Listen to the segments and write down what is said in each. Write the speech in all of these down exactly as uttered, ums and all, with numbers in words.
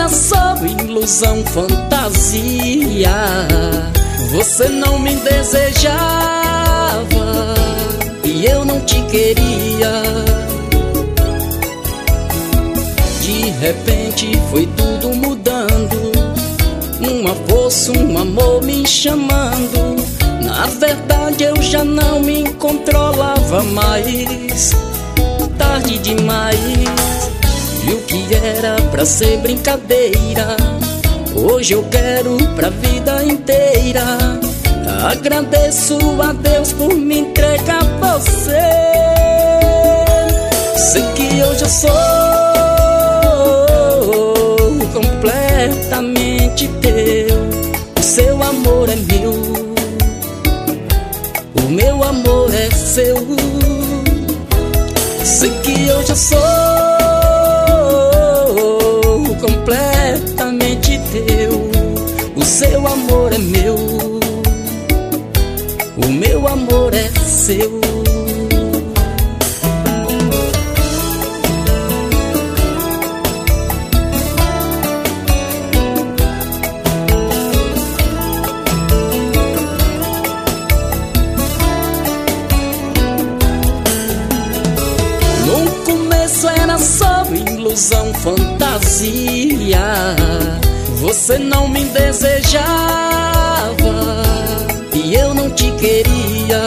só ilusão, fantasia. Você não me desejava e eu não te queria. De repente foi tudo mudando, uma força, um amor me chamando. Na verdade eu já não me controlava mais. Tarde demais, viu que era pra ser brincadeira. Hoje eu quero pra vida inteira. Agradeço a Deus por me entregar a você. Sei que hoje eu sou completamente teu. O seu amor é meu, o meu amor é seu. Sei que hoje eu sou completamente teu. O seu amor é meu, o meu amor é seu. No começo era só ilusão, fantasia. Você não me desejava e eu não te queria.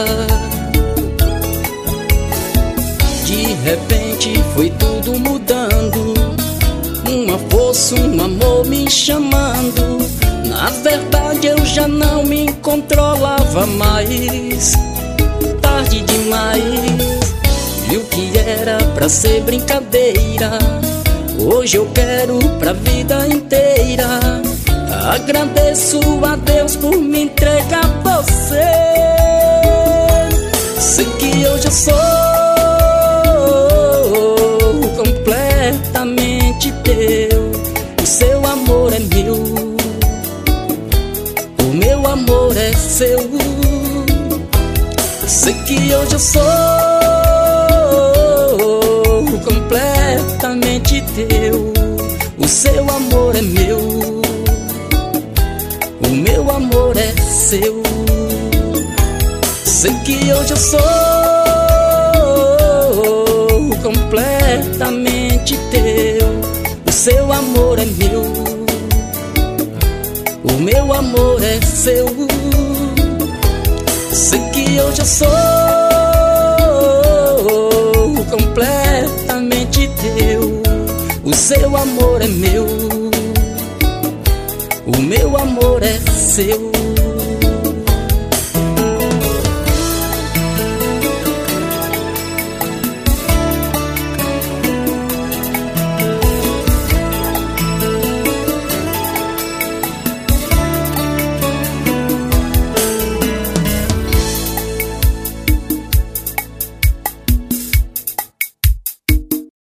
De repente foi tudo mudando, uma força, um amor me chamando. Na verdade eu já não me controlava mais. Tarde demais, viu que era pra ser brincadeira. Hoje eu quero pra vida inteira. Agradeço a Deus por me entregar a você. Sei que hoje eu sou completamente teu. O seu amor é meu, o meu amor é seu. Sei que hoje eu sou completamente teu. O seu amor é meu, o meu amor é seu. Sei que hoje eu sou completamente teu. O seu amor é meu, o meu amor é seu. Sei que hoje eu sou completamente teu. O seu amor é meu, o meu amor é seu.